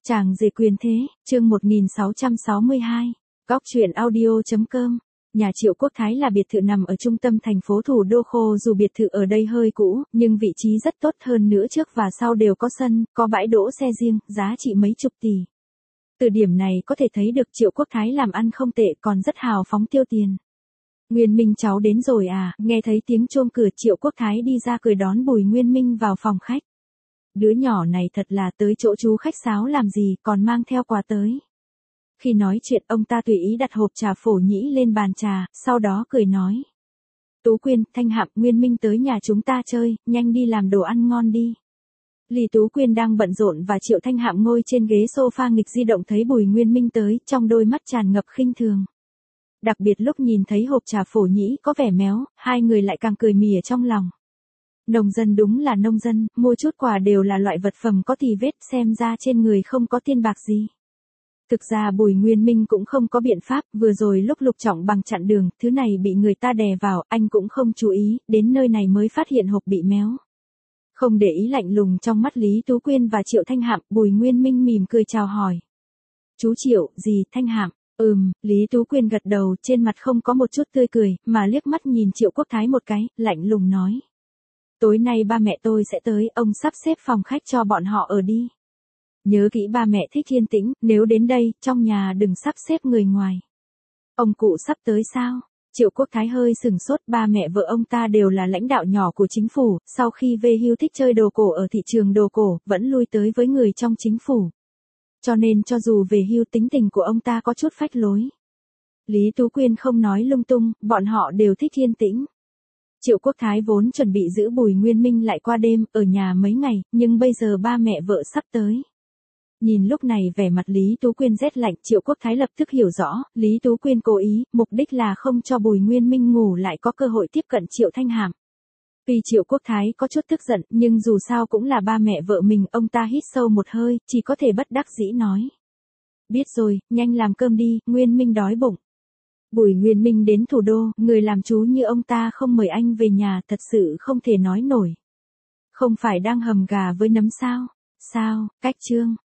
Chàng rể quyền thế, chương 1662. Góc truyện audio.com. Nhà Triệu Quốc Thái là biệt thự nằm ở trung tâm thành phố thủ đô Khô, dù biệt thự ở đây hơi cũ, nhưng vị trí rất tốt, hơn nữa trước và sau đều có sân, có bãi đỗ xe riêng, giá trị mấy chục tỷ. Từ điểm này có thể thấy được Triệu Quốc Thái làm ăn không tệ, còn rất hào phóng tiêu tiền. Nguyên Minh cháu đến rồi à? Nghe thấy tiếng chuông cửa, Triệu Quốc Thái đi ra cười đón Bùi Nguyên Minh vào phòng khách. Đứa nhỏ này thật là tới chỗ chú khách sáo làm gì, còn mang theo quà tới. Khi nói chuyện, ông ta tùy ý đặt hộp trà phổ nhĩ lên bàn trà, sau đó cười nói. Tú Quyên, Thanh Hạm, Nguyên Minh tới nhà chúng ta chơi, nhanh đi làm đồ ăn ngon đi. Lý Tú Quyên đang bận rộn và Triệu Thanh Hạm ngồi trên ghế sofa nghịch di động thấy Bùi Nguyên Minh tới, trong đôi mắt tràn ngập khinh thường. Đặc biệt lúc nhìn thấy hộp trà phổ nhĩ có vẻ méo, hai người lại càng cười mỉa trong lòng. Nông dân đúng là nông dân, mua chút quà đều là loại vật phẩm có tì vết, xem ra trên người không có tiền bạc gì. Thực ra Bùi Nguyên Minh cũng không có biện pháp, vừa rồi lúc Lục Trọng Bằng chặn đường, thứ này bị người ta đè vào, anh cũng không chú ý, đến nơi này mới phát hiện hộp bị méo. Không để ý lạnh lùng trong mắt Lý Tú Quyên và Triệu Thanh Hạm, Bùi Nguyên Minh mỉm cười chào hỏi. Chú Triệu, gì, Thanh Hạm? Lý Tú Quyên gật đầu, trên mặt không có một chút tươi cười, mà liếc mắt nhìn Triệu Quốc Thái một cái, lạnh lùng nói. Tối nay ba mẹ tôi sẽ tới, ông sắp xếp phòng khách cho bọn họ ở đi. Nhớ kỹ ba mẹ thích yên tĩnh, nếu đến đây, trong nhà đừng sắp xếp người ngoài. Ông cụ sắp tới sao? Triệu Quốc Thái hơi sừng sốt, ba mẹ vợ ông ta đều là lãnh đạo nhỏ của chính phủ, sau khi về hưu thích chơi đồ cổ ở thị trường đồ cổ, vẫn lui tới với người trong chính phủ. Cho nên cho dù về hưu tính tình của ông ta có chút phách lối. Lý Tú Quyên không nói lung tung, bọn họ đều thích yên tĩnh. Triệu Quốc Thái vốn chuẩn bị giữ Bùi Nguyên Minh lại qua đêm, ở nhà mấy ngày, nhưng bây giờ ba mẹ vợ sắp tới. Nhìn lúc này vẻ mặt Lý Tú Quyên rét lạnh, Triệu Quốc Thái lập tức hiểu rõ, Lý Tú Quyên cố ý, mục đích là không cho Bùi Nguyên Minh ngủ lại có cơ hội tiếp cận Triệu Thanh Hạm. Vì Triệu Quốc Thái có chút tức giận, nhưng dù sao cũng là ba mẹ vợ mình, ông ta hít sâu một hơi, chỉ có thể bất đắc dĩ nói. Biết rồi, nhanh làm cơm đi, Nguyên Minh đói bụng. Bùi Nguyên Minh đến thủ đô, người làm chú như ông ta không mời anh về nhà, thật sự không thể nói nổi. Không phải đang hầm gà với nấm sao? Sao, cách chương.